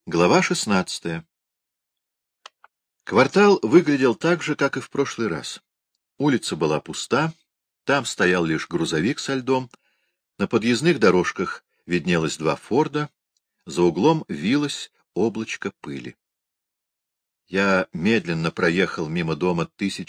Глава 16. Квартал выглядел так же, как и в прошлый раз. Улица была пуста, там стоял лишь грузовик со льдом, на подъездных дорожках виднелось два Форда, за углом вилось облачко пыли. Я медленно проехал мимо дома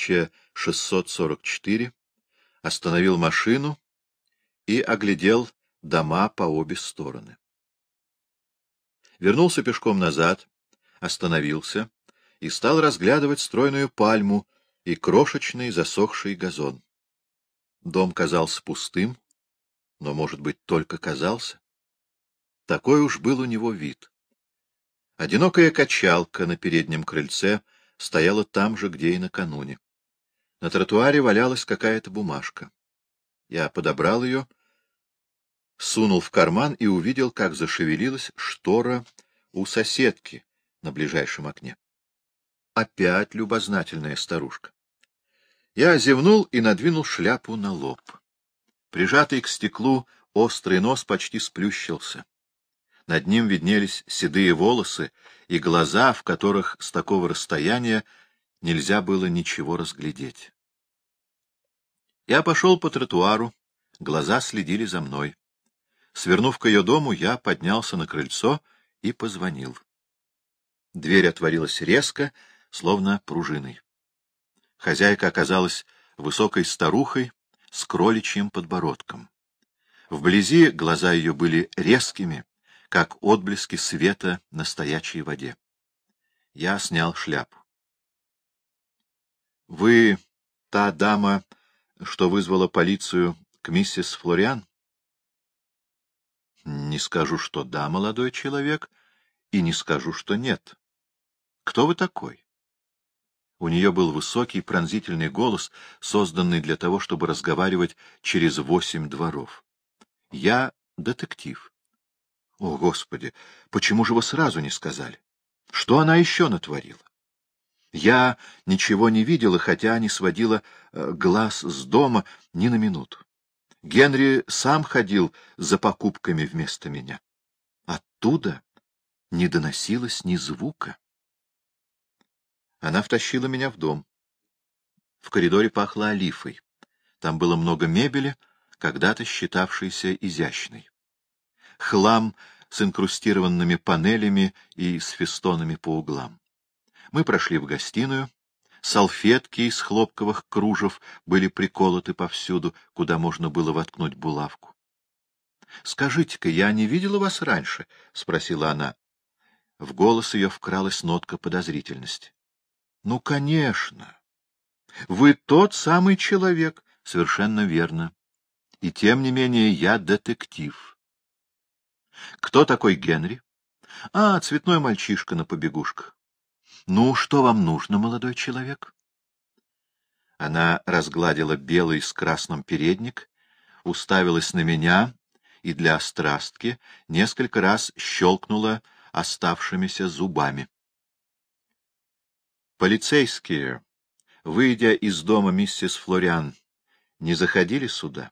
1644, остановил машину и оглядел дома по обе стороны. Вернулся пешком назад, остановился и стал разглядывать стройную пальму и крошечный засохший газон. Дом казался пустым, но, может быть, только казался. Такой уж был у него вид. Одинокая качалка на переднем крыльце стояла там же, где и накануне. На тротуаре валялась какая-то бумажка. Я подобрал ее, сунул в карман и увидел, как зашевелилась штора у соседки на ближайшем окне. Опять любознательная старушка. Я зевнул и надвинул шляпу на лоб. Прижатый к стеклу острый нос почти сплющился. Над ним виднелись седые волосы и глаза, в которых с такого расстояния нельзя было ничего разглядеть. Я пошел по тротуару, глаза следили за мной. Свернув к ее дому, я поднялся на крыльцо и позвонил. Дверь отворилась резко, словно пружиной. Хозяйка оказалась высокой старухой с кроличьим подбородком. Вблизи глаза ее были резкими, как отблески света на стоячей воде. Я снял шляпу. — Вы та дама, что вызвала полицию к миссис Флориан? — Не скажу, что да, молодой человек, и не скажу, что нет. Кто вы такой? У нее был высокий пронзительный голос, созданный для того, чтобы разговаривать через 8 дворов. — Я детектив. — О, Господи! Почему же вы сразу не сказали? Что она еще натворила? Я ничего не видела, хотя не сводила глаз с дома ни на минуту. Генри сам ходил за покупками вместо меня. Оттуда не доносилось ни звука. Она втащила меня в дом. В коридоре пахло олифой. Там было много мебели, когда-то считавшейся изящной. Хлам с инкрустированными панелями и с фестонами по углам. Мы прошли в гостиную. Салфетки из хлопковых кружев были приколоты повсюду, куда можно было воткнуть булавку. — Скажите-ка, я не видела вас раньше? — спросила она. В голос ее вкралась нотка подозрительности. — Ну, конечно. Вы тот самый человек. Совершенно верно. И тем не менее я детектив. Кто такой Генри? А, цветной мальчишка на побегушках. Ну, что вам нужно, молодой человек? Она разгладила белый с красным передник, уставилась на меня и для острастки несколько раз щелкнула оставшимися зубами. Полицейские, выйдя из дома миссис Флориан, не заходили сюда?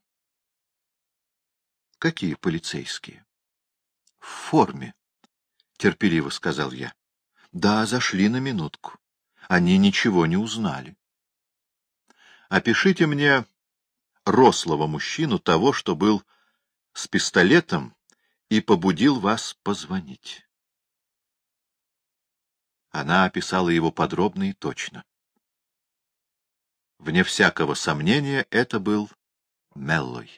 — Какие полицейские? — В форме, — терпеливо сказал я. — Да, зашли на минутку. Они ничего не узнали. — Опишите мне рослого мужчину, того, что был с пистолетом и побудил вас позвонить. Она описала его подробно и точно. Вне всякого сомнения, это был Меллой.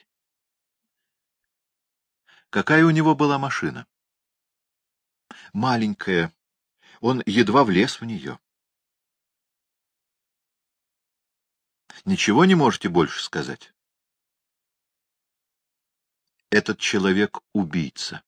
Какая у него была машина? Маленькая. Он едва влез в нее. Ничего не можете больше сказать? Этот человек — убийца.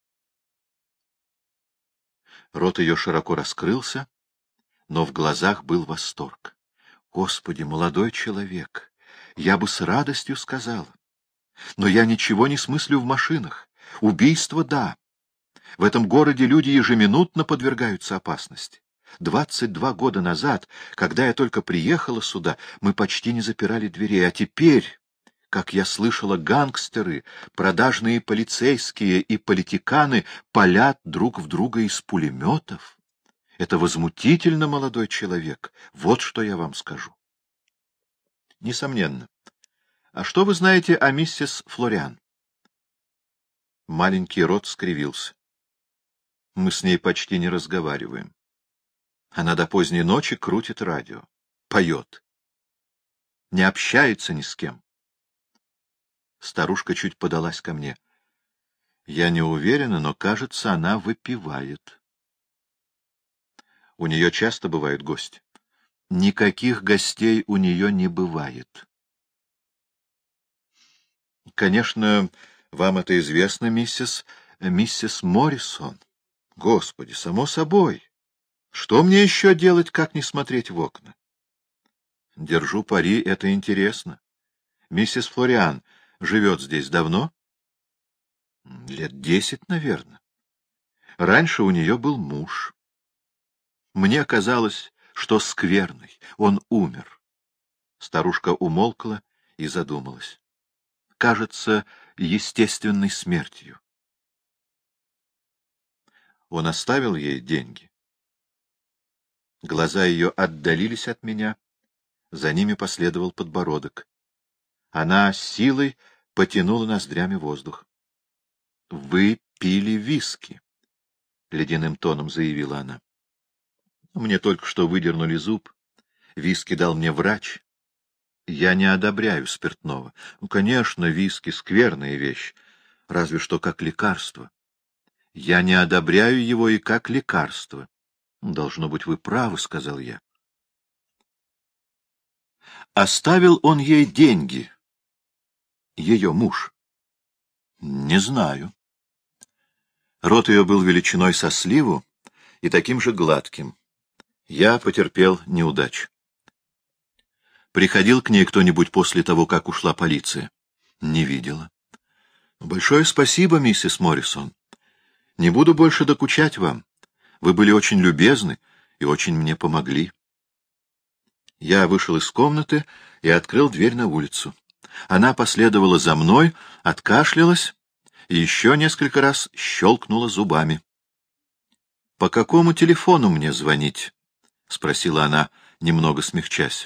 Рот ее широко раскрылся, но в глазах был восторг. Господи, молодой человек, я бы с радостью сказала. Но я ничего не смыслю в машинах. Убийство — да. В этом городе люди ежеминутно подвергаются опасности. 22 года назад, когда я только приехала сюда, мы почти не запирали дверей, а теперь, как я слышала, гангстеры, продажные полицейские и политиканы палят друг в друга из пулеметов. Это возмутительно, молодой человек. Вот что я вам скажу. Несомненно. А что вы знаете о миссис Флориан? Маленький рот скривился. Мы с ней почти не разговариваем. Она до поздней ночи крутит радио, поет. Не общается ни с кем. Старушка чуть подалась ко мне. Я не уверена, но, кажется, она выпивает. У нее часто бывают гости. Никаких гостей у нее не бывает. Конечно, вам это известно, миссис Моррисон. Господи, само собой. Что мне еще делать, как не смотреть в окна? Держу пари, это интересно. Миссис Флориан живет здесь давно? Лет 10, наверное. Раньше у нее был муж. Мне казалось, что скверный. Он умер. Старушка умолкла и задумалась. Кажется, естественной смертью. Он оставил ей деньги. Глаза ее отдалились от меня, за ними последовал подбородок. Она силой потянула ноздрями воздух. — Вы пили виски, — ледяным тоном заявила она. — Мне только что выдернули зуб. Виски дал мне врач. Я не одобряю спиртного. Ну, конечно, виски — скверная вещь, разве что как лекарство. Я не одобряю его и как лекарство. — Должно быть, вы правы, — сказал я. Оставил он ей деньги, ее муж? — Не знаю. Рот ее был величиной со сливу и таким же гладким. Я потерпел неудачу. Приходил к ней кто-нибудь после того, как ушла полиция? Не видела. Большое спасибо, миссис Моррисон. Не буду больше докучать вам. Вы были очень любезны и очень мне помогли. Я вышел из комнаты и открыл дверь на улицу. Она последовала за мной, откашлялась и еще несколько раз щелкнула зубами. — По какому телефону мне звонить? — спросила она, немного смягчась.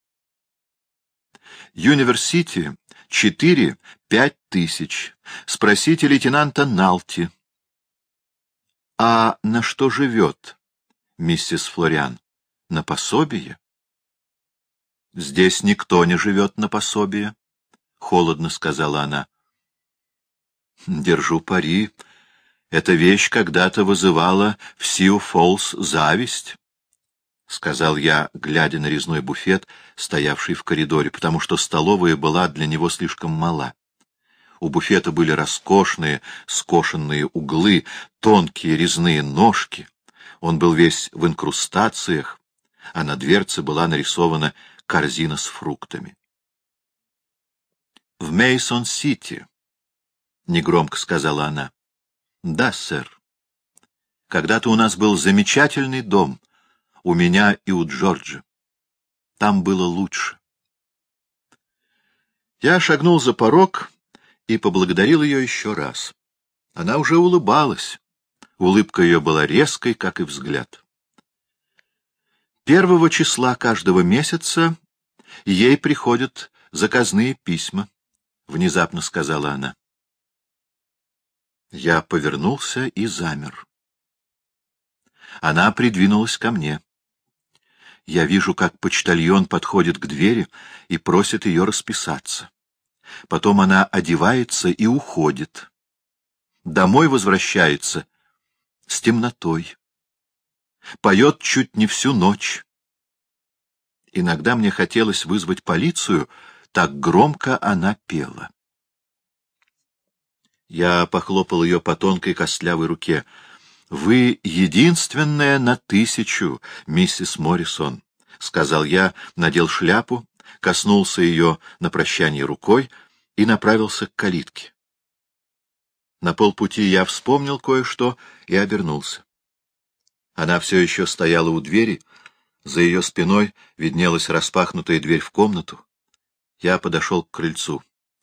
— Юниверсити 4-5 тысяч. Спросите лейтенанта Налти. — А на что живет миссис Флориан? На пособие? — Здесь никто не живет на пособие, — холодно сказала она. — Держу пари. Эта вещь когда-то вызывала в Сиу-Фоллс зависть, — сказал я, глядя на резной буфет, стоявший в коридоре, потому что столовая была для него слишком мала. У буфета были роскошные скошенные углы, тонкие резные ножки. Он был весь в инкрустациях, а на дверце была нарисована корзина с фруктами. — В Мейсон-Сити, — негромко сказала она. — Да, сэр. Когда-то у нас был замечательный дом, у меня и у Джорджа. Там было лучше. Я шагнул за порог и поблагодарил ее еще раз. Она уже улыбалась. Улыбка ее была резкой, как и взгляд. 1 числа каждого месяца ей приходят заказные письма, — внезапно сказала она. Я повернулся и замер. Она придвинулась ко мне. Я вижу, как почтальон подходит к двери и просит ее расписаться. Потом она одевается и уходит. Домой возвращается с темнотой. Поет чуть не всю ночь. Иногда мне хотелось вызвать полицию, так громко она пела. Я похлопал ее по тонкой костлявой руке. — Вы единственная на 1000, миссис Моррисон, — сказал я, надел шляпу, коснулся ее на прощание рукой и направился к калитке. На полпути я вспомнил кое-что и обернулся. Она все еще стояла у двери, за ее спиной виднелась распахнутая дверь в комнату. Я подошел к крыльцу.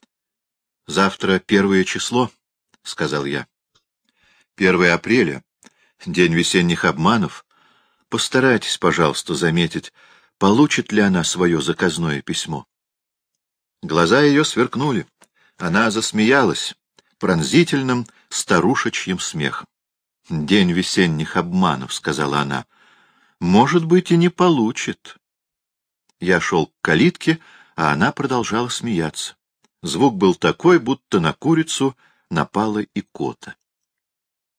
Завтра 1 число, — сказал я. 1 апреля, день весенних обманов. Постарайтесь, пожалуйста, заметить, получит ли она свое заказное письмо. Глаза ее сверкнули. Она засмеялась пронзительным старушечьим смехом. — День весенних обманов, — сказала она. — Может быть, и не получит. Я шел к калитке, а она продолжала смеяться. Звук был такой, будто на курицу напала икота.